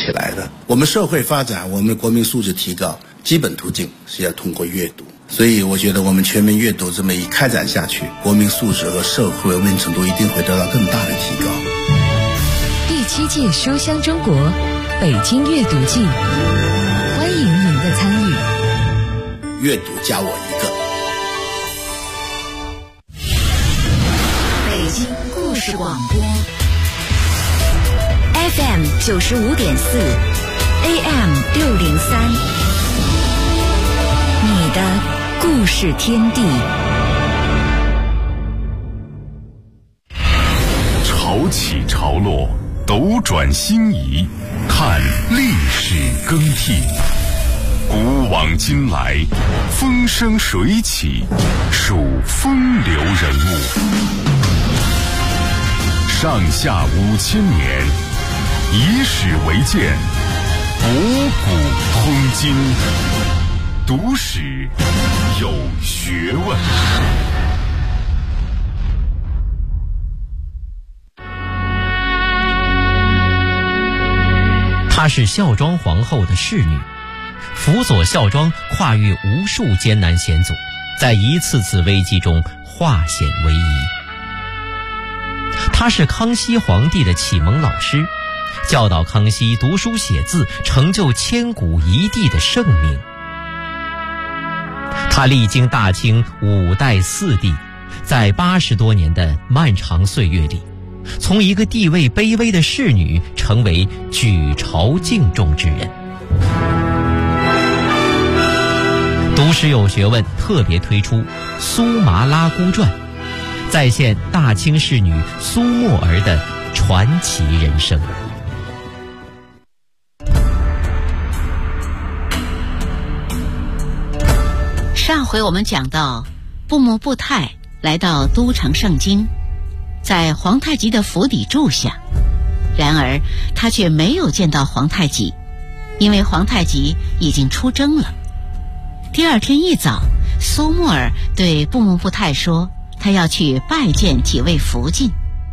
起来的。我们社会发展，我们的国民素质提高，基本途径是要通过阅读。所以我觉得我们全面阅读这么一开展下去，国民素质和社会文明程度一定会得到更大的提高。 第7届书香中国北京阅读季，欢迎您的参与。 阅读加我一个。 北京故事广播 FM 95.4 AM 603，你的故事天地。 潮起潮落，斗转星移，看历史更替。古往今来，风生水起，数风流人物。上下5000年，以史为鉴，博古通今。读史有学问。 她是孝庄皇后的侍女，辅佐孝庄跨越无数艰难险阻，在一次次危机中化险为夷。她是康熙皇帝的启蒙老师，教导康熙读书写字，成就千古一帝的盛名。她历经大清5代4帝，在80多年的漫长岁月里，从一个地位卑微的侍女成为举朝敬重之人。读史有学问特别推出《苏麻拉姑传》，再现大清侍女苏沫儿的传奇人生。 上回我们讲到，布木布泰来到都城盛京，在皇太极的府邸住下。然而他却没有见到皇太极，因为皇太极已经出征了。第二天一早，苏沫儿对布木布泰说，他要去拜见几位福晋。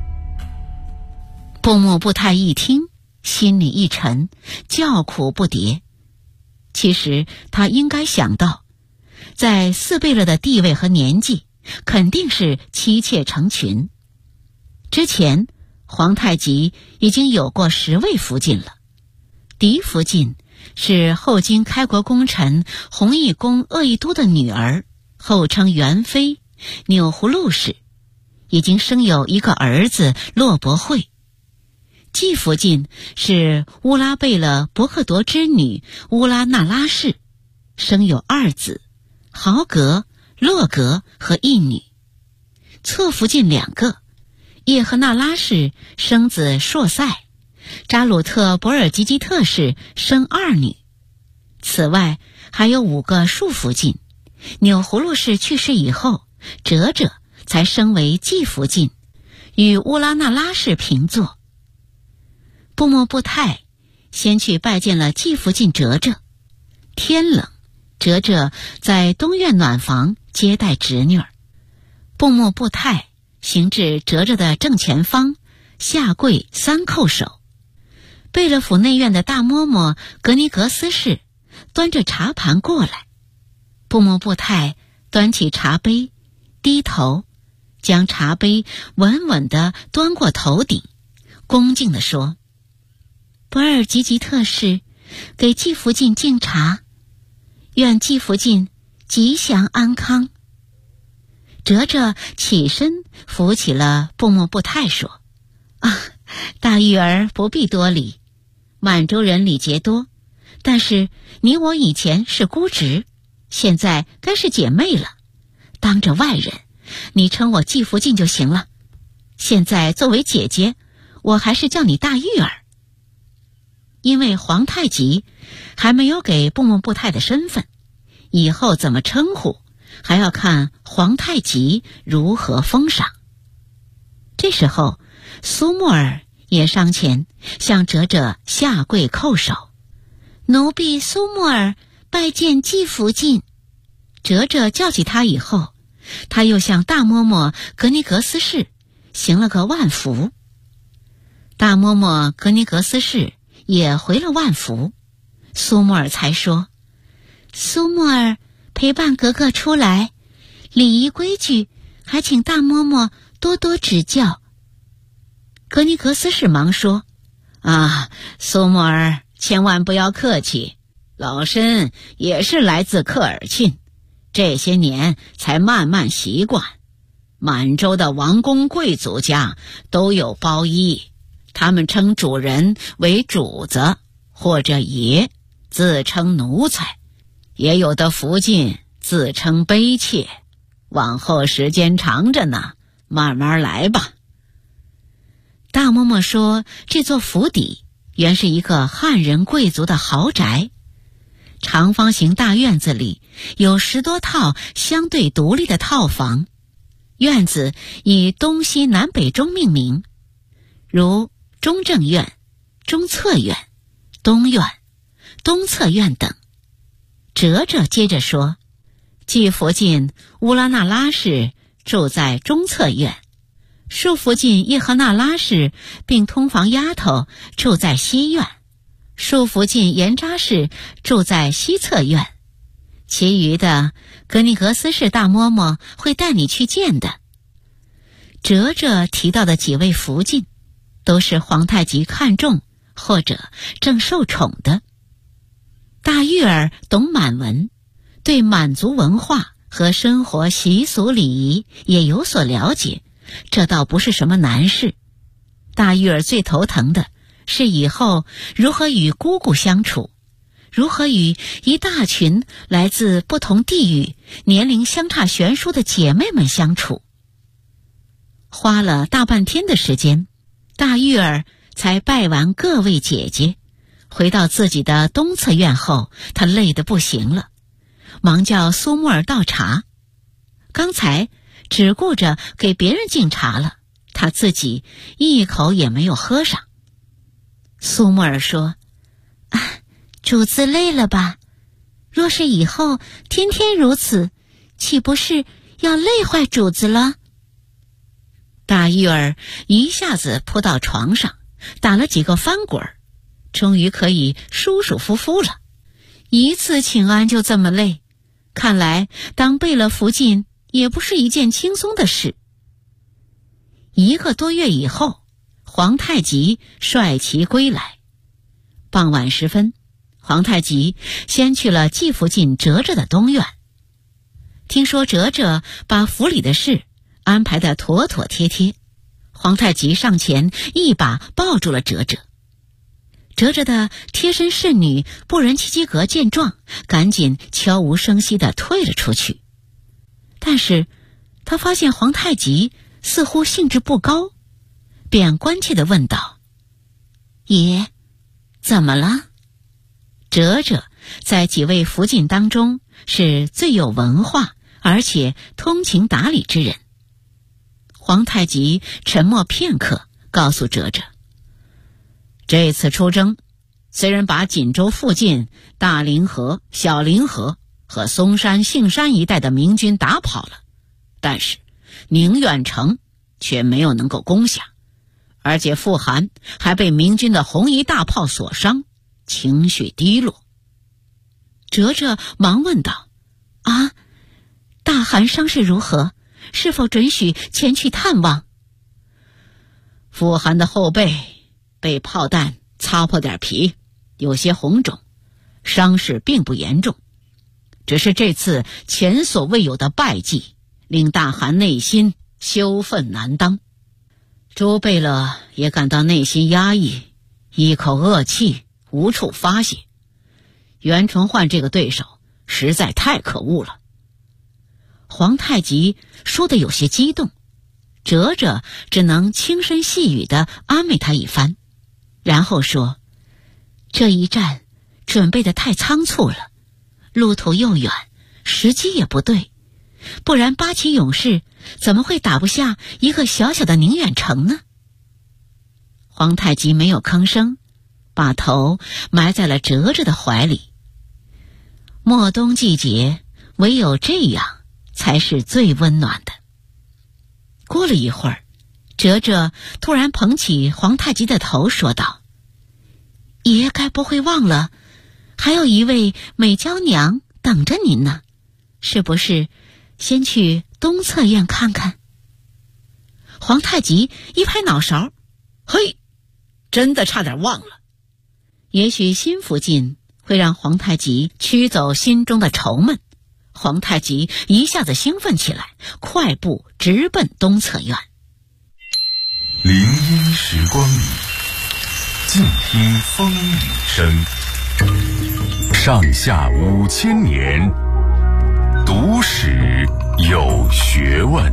布木布泰一听，心里一沉，叫苦不迭。其实他应该想到，在四贝勒的地位和年纪，肯定是妻妾成群。之前皇太极已经有过10位福晋了。嫡福晋是后金开国功臣弘义公鄂义都的女儿，后称元妃，钮祜禄氏，已经生有一个儿子骆伯惠。继福晋是乌拉贝勒伯克铎之女乌拉那拉氏，生有2子，豪格、洛格和一女。侧福晋2个，叶赫那拉氏生子硕塞，扎鲁特博尔吉吉特氏生2女。此外还有5个庶福晋，钮祜禄氏去世以后，哲哲才升为继福晋，与乌拉那拉氏平坐。布木布泰先去拜见了继福晋哲哲。天冷，哲哲在东院暖房接待侄女儿。布木布泰行至哲哲的正前方，下跪3叩首。贝勒府内院的大嬷嬷格尼格斯氏端着茶盘过来，布木布泰端起茶杯，低头将茶杯稳稳地端过头顶，恭敬地说：博尔吉吉特氏给继福晋敬茶，愿继福晋吉祥安康。哲哲起身扶起了布木布泰，说：大玉儿不必多礼，满洲人礼节多，但是你我以前是姑侄，现在该是姐妹了，当着外人你称我继福晋就行了。现在作为姐姐，我还是叫你大玉儿。因为皇太极还没有给布木布泰的身份，以后怎么称呼还要看皇太极如何封赏。这时候苏沫儿也上前向哲哲下跪叩首：奴婢苏沫儿拜见继福晋。哲哲叫起他以后，他又向大嬷嬷格尼格斯氏行了个万福。大嬷嬷格尼格斯氏也回了万福。苏沫儿才说：“苏沫儿陪伴格格出来，礼仪规矩还请大嬷嬷多多指教。”格尼格斯士忙说：“啊，苏沫儿千万不要客气，老身也是来自科尔沁，这些年才慢慢习惯。满洲的王公贵族家都有包衣，他们称主人为主子或者爷，自称奴才，也有的福晋自称卑妾。往后时间长着呢，慢慢来吧。”大嬷嬷说，这座府邸原是一个汉人贵族的豪宅，长方形大院子里有10多套相对独立的套房，院子以东西南北中命名，如中正院、中侧院、东院、东侧院等。哲哲接着说，继福晋乌拉那拉氏住在中侧院，庶福晋叶赫那拉氏并通房丫头住在西院，庶福晋严扎氏住在西侧院，其余的格尼格斯氏大嬷嬷会带你去见的。哲哲提到的几位福晋都是皇太极看重或者正受宠的。大玉儿懂满文，对满族文化和生活习俗礼仪也有所了解，这倒不是什么难事。大玉儿最头疼的是以后如何与姑姑相处，如何与一大群来自不同地域、年龄相差悬殊的姐妹们相处。花了大半天的时间，大玉儿才拜完各位姐姐，回到自己的东侧院后，她累得不行了，忙叫苏沫儿倒茶。刚才只顾着给别人敬茶了，她自己一口也没有喝上。苏沫儿说：“啊，主子累了吧？若是以后天天如此，岂不是要累坏主子了？”大玉儿一下子扑到床上，打了几个翻滚，终于可以舒舒服服了。一次请安就这么累，看来当贝勒福晋也不是一件轻松的事。1个多月以后，皇太极率旗归来。傍晚时分，皇太极先去了继福晋哲哲的东院。听说哲哲把府里的事安排得妥妥帖帖，皇太极上前一把抱住了哲哲。哲哲的贴身侍女布仁奇基格见状，赶紧悄无声息地退了出去。但是他发现皇太极似乎兴致不高，便关切地问道：“爷，怎么了？”哲哲在几位福晋当中是最有文化而且通情达理之人。皇太极沉默片刻，告诉哲哲：“这次出征，虽然把锦州附近大凌河、小凌河和松山、杏山一带的明军打跑了，但是宁远城却没有能够攻下，而且傅寒还被明军的红衣大炮所伤，情绪低落。”哲哲忙问道：“啊，大汗伤势如何？是否准许前去探望？”傅寒的后背被炮弹擦破点皮，有些红肿，伤势并不严重，只是这次前所未有的败绩令大汗内心羞愤难当。朱贝勒也感到内心压抑，一口恶气无处发泄。袁崇焕这个对手实在太可恶了。皇太极说得有些激动，哲哲只能轻声细语地安慰他一番，然后说：“这一战准备得太仓促了，路途又远，时机也不对，不然8旗勇士怎么会打不下一个小小的宁远城呢？”皇太极没有吭声，把头埋在了哲哲的怀里。末冬季节，唯有这样才是最温暖的。过了一会儿，哲哲突然捧起皇太极的头说道：“ 爷该不会忘了还有一位美娇娘等着您呢，是不是先去东侧院看看？皇太极一拍脑勺，嘿，真的差点忘了。也许新福晋会让皇太极驱走心中的愁闷。皇太极一下子兴奋起来，快步直奔东侧院。 林荫时光里，静听风雨声。上下5000年，读史有学问。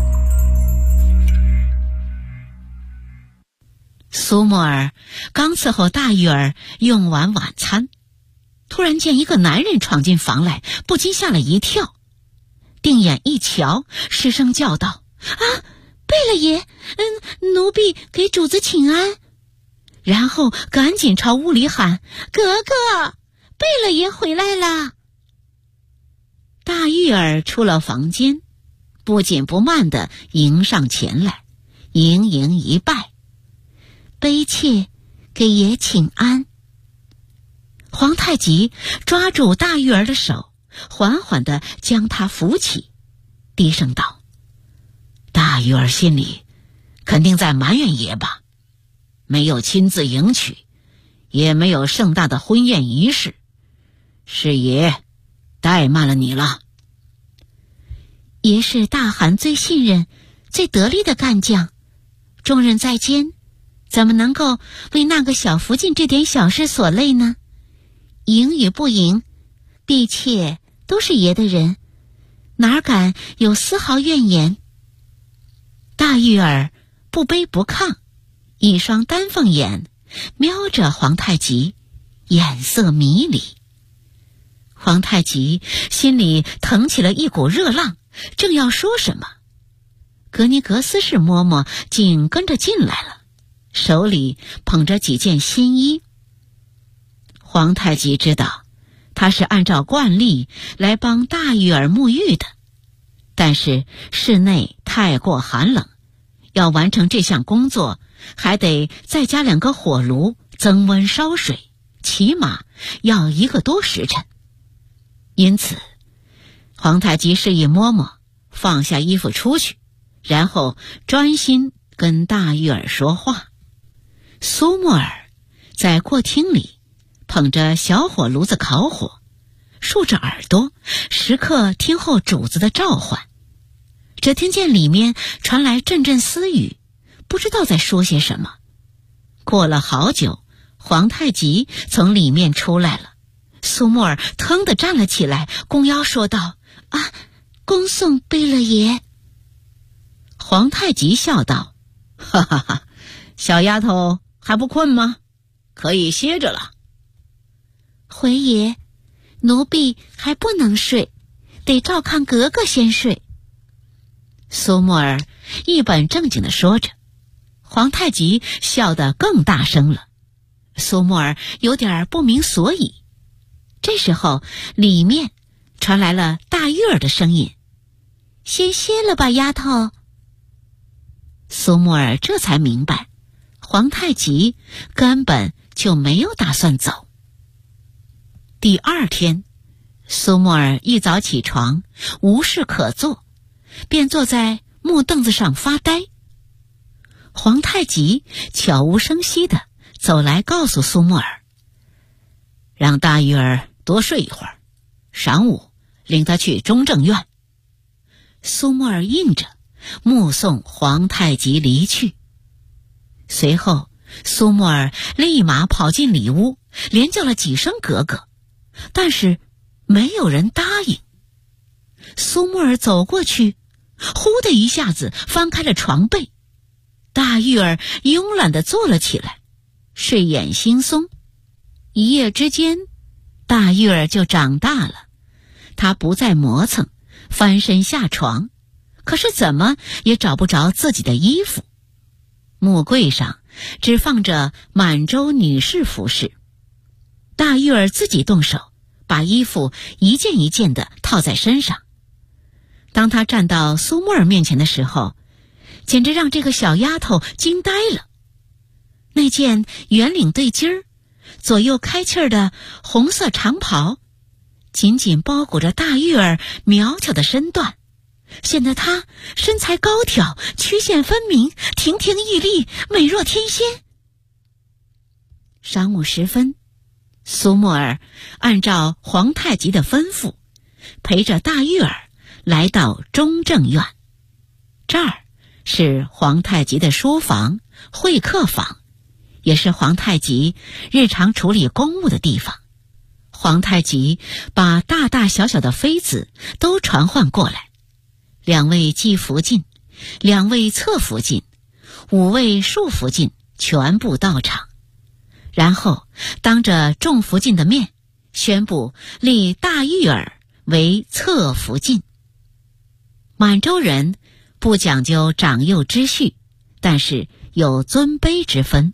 苏沫儿刚伺候大玉儿用完晚餐，突然见一个男人闯进房来，不禁吓了一跳。定眼一瞧，失声叫道：“啊，贝勒爷，奴婢给主子请安。”然后赶紧朝屋里喊：“格格，贝勒爷回来啦！”大玉儿出了房间，不紧不慢地迎上前来，盈盈一拜：“卑妾给爷请安。”皇太极抓住大玉儿的手，缓缓地将她扶起，低声道：“大玉儿心里肯定在埋怨爷吧？没有亲自迎娶，也没有盛大的婚宴仪式，是爷怠慢了你了。爷是大汗最信任、最得力的干将，重任在肩，怎么能够为那个小福晋这点小事所累呢？迎与不迎，婢妾都是爷的人，哪敢有丝毫怨言。”大玉儿不卑不亢，一双丹凤眼瞄着皇太极，眼色迷离。皇太极心里腾起了一股热浪，正要说什么，格尼格斯氏嬷嬷竟跟着进来了，手里捧着几件新衣。皇太极知道他是按照惯例来帮大玉儿沐浴的，但是室内太过寒冷，要完成这项工作还得再加2个火炉增温烧水，起码要1个多时辰。因此皇太极示意嬷嬷放下衣服出去，然后专心跟大玉儿说话。苏沫儿在过厅里捧着小火炉子烤火，竖着耳朵，时刻听候主子的召唤。只听见里面传来阵阵私语，不知道在说些什么。过了好久，皇太极从里面出来了。苏沫儿腾地站了起来，弓腰说道：“啊，恭送贝勒爷。”皇太极笑道：“哈哈哈，小丫头还不困吗？可以歇着了。”“回爷，奴婢还不能睡，得照看格格先睡。”苏沫儿一本正经地说着，皇太极笑得更大声了。苏沫儿有点不明所以。这时候里面传来了大玉儿的声音：“先歇了吧，丫头。”苏沫儿这才明白，皇太极根本就没有打算走。第2天，苏沫儿一早起床，无事可做，便坐在木凳子上发呆。皇太极悄无声息地走来告诉苏沫儿：“让大玉儿多睡一会儿，晌午领她去中正院。”苏沫儿应着，目送皇太极离去。随后苏沫儿立马跑进里屋，连叫了几声格格，但是没有人答应。苏沫儿走过去，忽的一下子翻开了床被，大玉儿慵懒地坐了起来，睡眼惺忪。一夜之间，大玉儿就长大了，她不再磨蹭，翻身下床，可是怎么也找不着自己的衣服。木柜上只放着满洲女士服饰，大玉儿自己动手把衣服一件一件地套在身上。当她站到苏沫儿面前的时候，简直让这个小丫头惊呆了。那件圆领对襟儿左右开气儿的红色长袍，紧紧包裹着大玉儿苗条的身段，显得她身材高挑，曲线分明，亭亭玉立，美若天仙。晌午时分，苏沫儿按照皇太极的吩咐，陪着大玉儿来到中正院。这儿是皇太极的书房、会客房，也是皇太极日常处理公务的地方。皇太极把大大小小的妃子都传唤过来，2位继福晋、2位侧福晋、5位庶福晋全部到场，然后当着众福晋的面宣布立大玉儿为侧福晋。满洲人不讲究长幼之序，但是有尊卑之分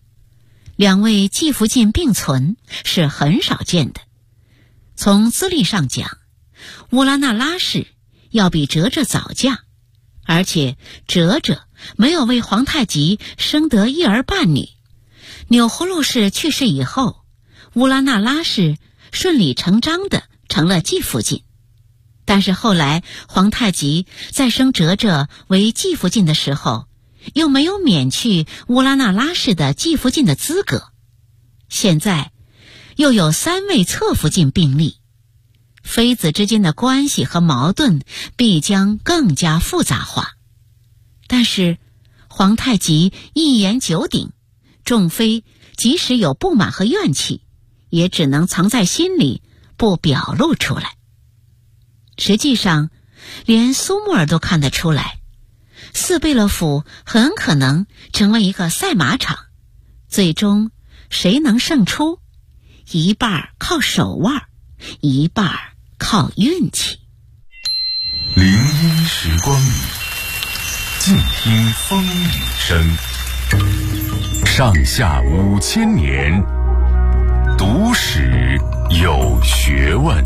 ，2位继福晋并存是很少见的。从资历上讲，乌拉那拉氏要比哲哲早嫁，而且哲哲没有为皇太极生得一儿半女。钮祜禄氏去世以后，乌拉那拉氏顺理成章地成了继福晋。但是后来皇太极在升哲哲为继福晋的时候，又没有免去乌拉那拉氏的继福晋的资格。现在又有3位侧福晋并立，妃子之间的关系和矛盾必将更加复杂化。但是皇太极一言九鼎，众妃即使有不满和怨气，也只能藏在心里，不表露出来。实际上连苏沫儿都看得出来，四贝勒府很可能成为一个赛马场，最终谁能胜出，一半靠手腕，一半靠运气。 林荫时光里，静听风雨声。上下5000年，读史有学问。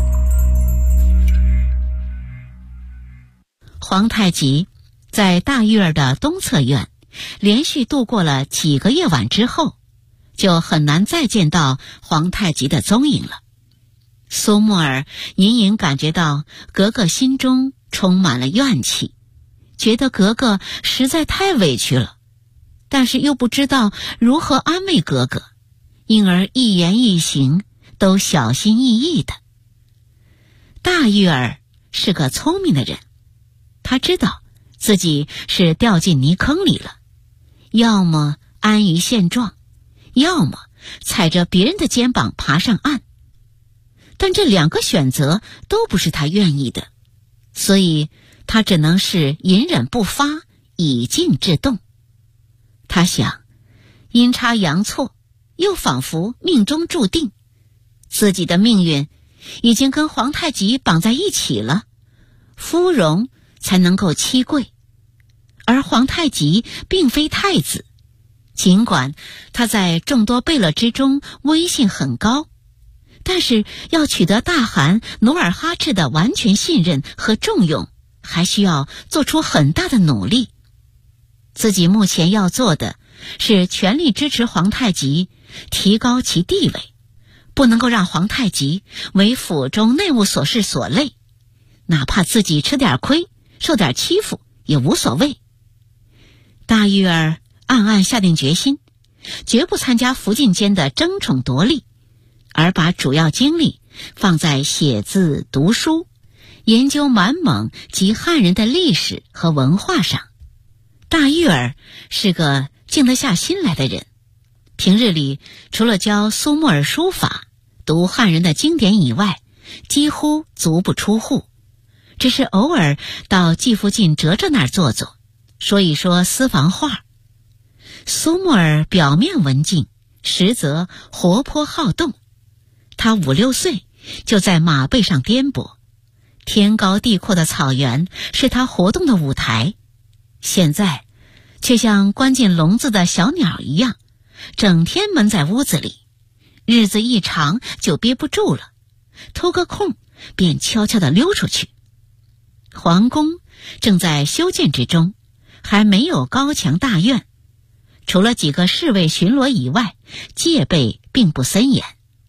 皇太极在大玉儿的东侧院连续度过了几个夜晚之后，就很难再见到皇太极的踪影了。苏沫儿隐隐感觉到格格心中充满了怨气，觉得格格实在太委屈了，但是又不知道如何安慰格格，因而一言一行都小心翼翼的。大玉儿是个聪明的人，他知道自己是掉进泥坑里了，要么安于现状，要么踩着别人的肩膀爬上岸。但这2个选择都不是他愿意的，所以他只能是隐忍不发，以静制动。他想，阴差阳错，又仿佛命中注定，自己的命运已经跟皇太极绑在一起了，芙蓉才能够妻贵，而皇太极并非太子，尽管他在众多贝勒之中威信很高，但是要取得大汗努尔哈赤的完全信任和重用，还需要做出很大的努力。自己目前要做的是全力支持皇太极，提高其地位，不能够让皇太极为府中内务琐事所累，哪怕自己吃点亏，受点欺负也无所谓。大玉儿暗暗下定决心，绝不参加福晋间的争宠夺利，而把主要精力放在写字读书，研究满蒙及汉人的历史和文化上。大玉儿是个静得下心来的人，平日里除了教苏沫儿书法、读汉人的经典以外，几乎足不出户，只是偶尔到继福晋哲哲那儿坐坐，说一说私房话。苏沫儿表面文静，实则活泼好动。他5、6岁就在马背上颠簸，天高地阔的草原是他活动的舞台，现在却像关进笼子的小鸟一样，整天闷在屋子里，日子一长就憋不住了，偷个空便悄悄地溜出去。皇宫正在修建之中，还没有高墙大院，除了几个侍卫巡逻以外，戒备并不森严。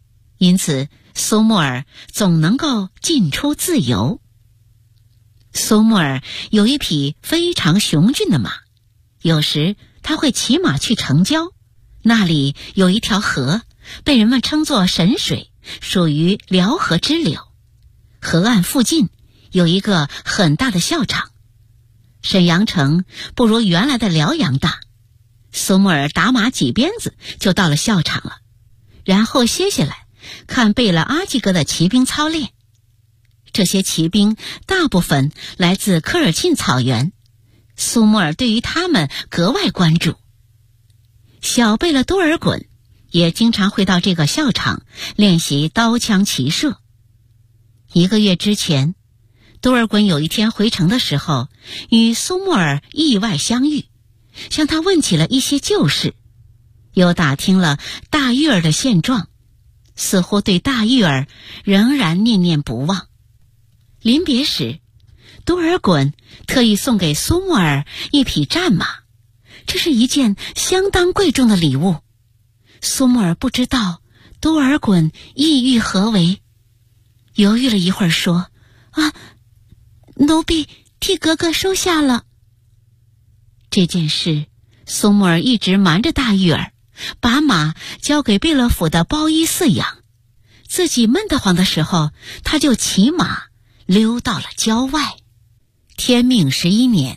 因此苏木尔总能够进出自由。苏木尔有一匹非常雄俊的马，有时他会骑马去城郊，那里有一条河，被人们称作神水，属于辽河支流。河岸附近有一个很大的校场，沈阳城不如原来的辽阳大。苏木尔打马几鞭子就到了校场了，然后歇下来看贝勒阿济格的骑兵操练。这些骑兵大部分来自科尔沁草原，苏木尔对于他们格外关注。小贝勒多尔衮也经常会到这个校场练习刀枪骑射。1个月之前，多尔衮有一天回城的时候，与苏木尔意外相遇，向他问起了一些旧事，又打听了大玉儿的现状，似乎对大玉儿仍然念念不忘。临别时，多尔衮特意送给苏木尔一匹战马，这是一件相当贵重的礼物。苏木尔不知道多尔衮意欲何为，犹豫了一会儿说：“奴婢替格格收下了。”这件事，苏木尔一直瞒着大玉儿，把马交给贝勒府的包衣饲养。自己闷得慌的时候，他就骑马溜到了郊外。天命11年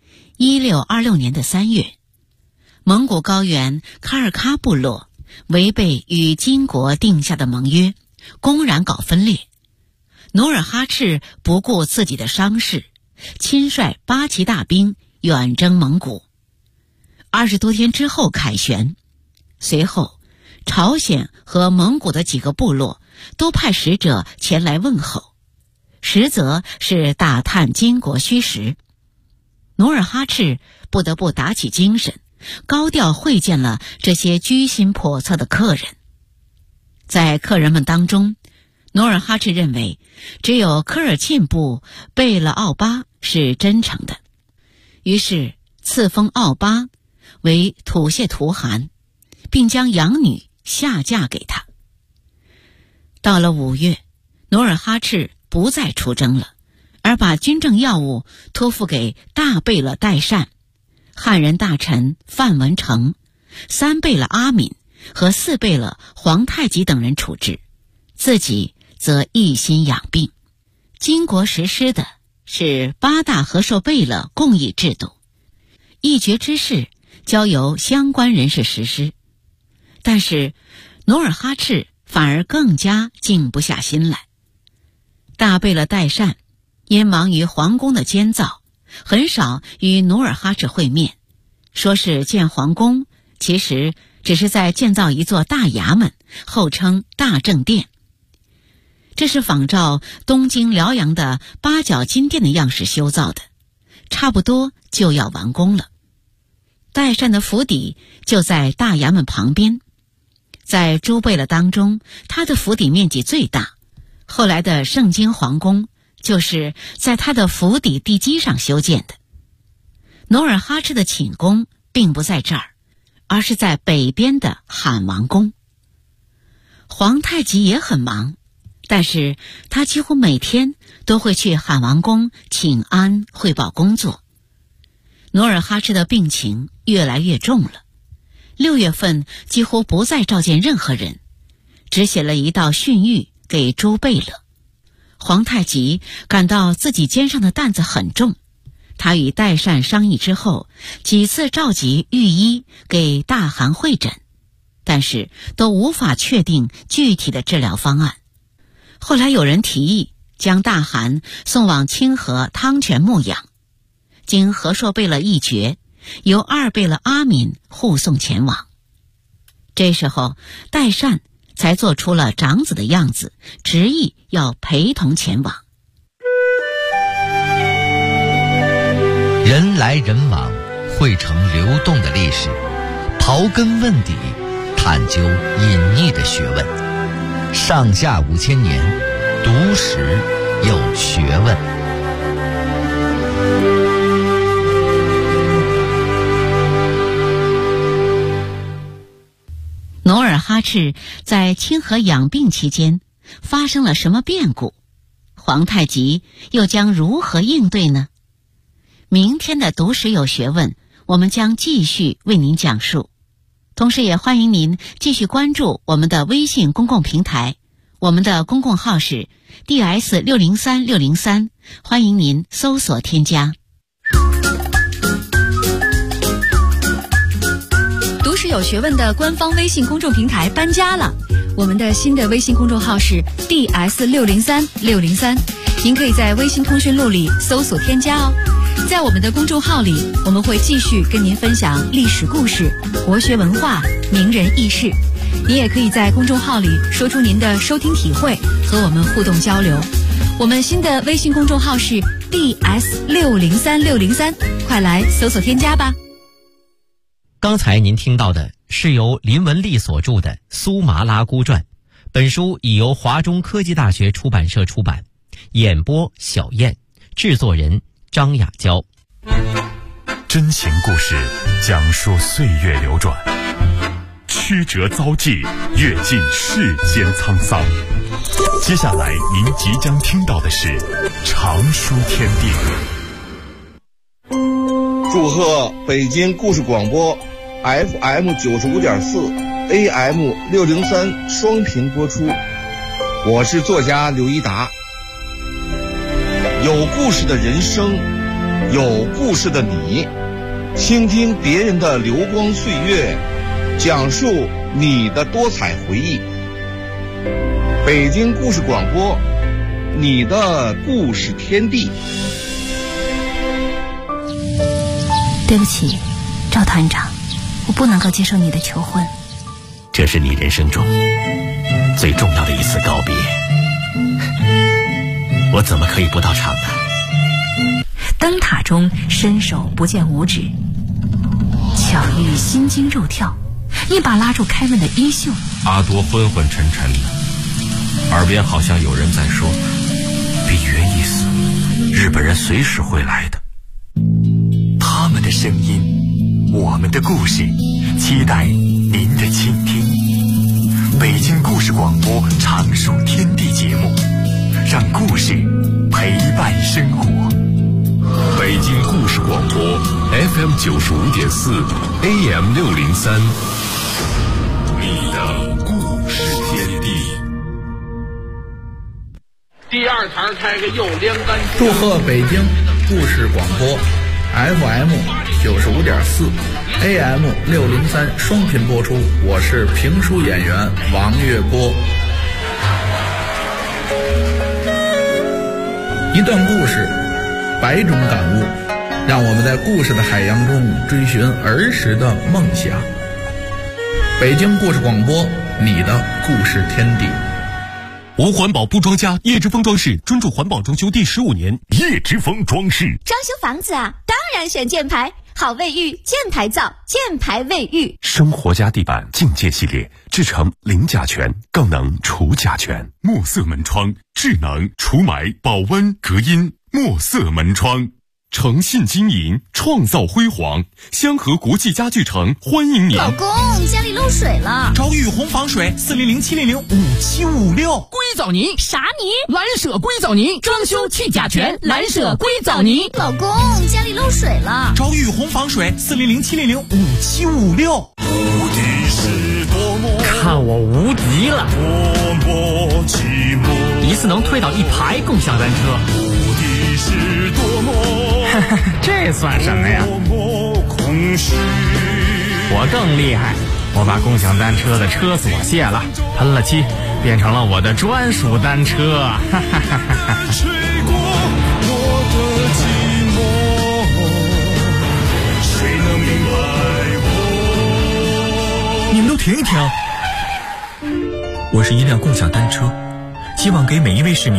，1626年的3月，蒙古高原喀尔喀部落违背与金国定下的盟约，公然搞分裂。努尔哈赤不顾自己的伤势，亲率8旗大兵远征蒙古。20多天之后凯旋，随后朝鲜和蒙古的几个部落都派使者前来问候，实则是打探金国虚实。努尔哈赤不得不打起精神，高调会见了这些居心叵测的客人。在客人们当中，努尔哈赤认为只有科尔沁部贝勒奥巴是真诚的，于是赐封奥巴为土谢图汗，并将养女下嫁给他。到了5月，努尔哈赤不再出征了，而把军政要务托付给大贝勒代善、汉人大臣范文成、3贝勒阿敏和4贝勒皇太极等人处置，自己则一心养病。金国实施的是8大和硕贝勒共议制度，议决之事交由相关人士实施。但是努尔哈赤反而更加静不下心来。大贝勒代善因忙于皇宫的监造，很少与努尔哈赤会面，说是建皇宫，其实只是在建造一座大衙门，后称大政殿。这是仿照东京辽阳的八角金殿的样式修造的，差不多就要完工了。代善的府邸就在大衙门旁边，在诸贝勒当中，他的府邸面积最大。后来的盛京皇宫就是在他的府邸地基上修建的。努尔哈赤的寝宫并不在这儿，而是在北边的罕王宫。皇太极也很忙，但是他几乎每天都会去罕王宫请安汇报工作。努尔哈赤的病情越来越重了，6月份几乎不再召见任何人，只写了一道训谕给诸贝勒。皇太极感到自己肩上的担子很重，他与代善商议之后，几次召集御医给大汗会诊，但是都无法确定具体的治疗方案。后来有人提议将大汗送往清河汤泉牧养，经和硕贝勒议决，由2贝勒阿敏护送前往。这时候代善才做出了长子的样子，执意要陪同前往。 人来人往，汇成流动的历史，刨根问底，探究隐匿的学问。上下5000年，读史有学问。 努尔哈哈赤在清河养病期间发生了什么变故？皇太极又将如何应对呢？明天的读史有学问，我们将继续为您讲述。同时也欢迎您继续关注我们的微信公共平台，我们的公共号是 DS603603，欢迎您搜索添加。 读史有学问的官方微信公众平台搬家了，我们的新的微信公众号是 DS603603，您可以在微信通讯录里搜索添加哦。在我们的公众号里，我们会继续跟您分享历史故事、国学文化、名人轶事。您也可以在公众号里说出您的收听体会，和我们互动交流。我们新的微信公众号是 DS603603，快来搜索添加吧。 刚才您听到的是由林文丽所著的《苏麻拉姑传》，本书已由华中科技大学出版社出版，演播小燕，制作人张雅娇。 真情故事讲述岁月流转，曲折遭际，阅尽世间沧桑。接下来您即将听到的是常书天地。 祝贺北京故事广播 FM 95.4 AM 603双频播出，我是作家刘一达。有故事的人生，有故事的你，倾听别人的流光岁月，讲述你的多彩回忆。北京故事广播，你的故事天地。 对不起，赵团长，我不能够接受你的求婚。 这是你人生中最重要的一次告别，我怎么可以不到场呢？ 灯塔中伸手不见五指，巧遇心惊肉跳，一把拉住开门的衣袖。 阿多昏昏沉沉的，耳边好像有人在说：比约一死，日本人随时会来的。 他们的声音，我们的故事，期待您的倾听。北京故事广播常书天地节目，让故事陪伴生活。 北京故事广播 FM 95.4 AM 603，你的故事天地。 第二堂开个又凉干。 祝贺北京故事广播 FM 95.4 AM 603双频播出，我是评书演员王月波。一段故事，百种感悟，让我们在故事的海洋中追寻儿时的梦想。北京故事广播，你的故事天地。 无环保不装家，叶之峰装饰专注环保装修第15年。叶之峰装饰装修房子啊，当然选箭牌，好卫浴，箭牌造，箭牌卫浴。 生活家地板境界系列，制成零甲醛，更能除甲醛。墨色门窗，智能除霾、保温、隔音。墨色门窗，诚信经营，创造辉煌。香河国际家具城欢迎您。 老公，家里漏水了。 找雨虹防水，400-700-5756。硅藻泥？ 啥泥？ 蓝舍硅藻泥，装修去甲醛，蓝舍硅藻泥。 老公，家里漏水了。 找雨虹防水，400-700-5756。 无敌是多么， 看我无敌了！ 多么寂寞， 一次能推倒1排共享单车。 是多么这算什么呀？ 多么空虚。 我更厉害，我把共享单车的车锁卸了，喷了漆，变成了我的专属单车。 吹过我的寂寞，谁能明白我？ 你们都停一停，我是一辆共享单车，希望给每一位市民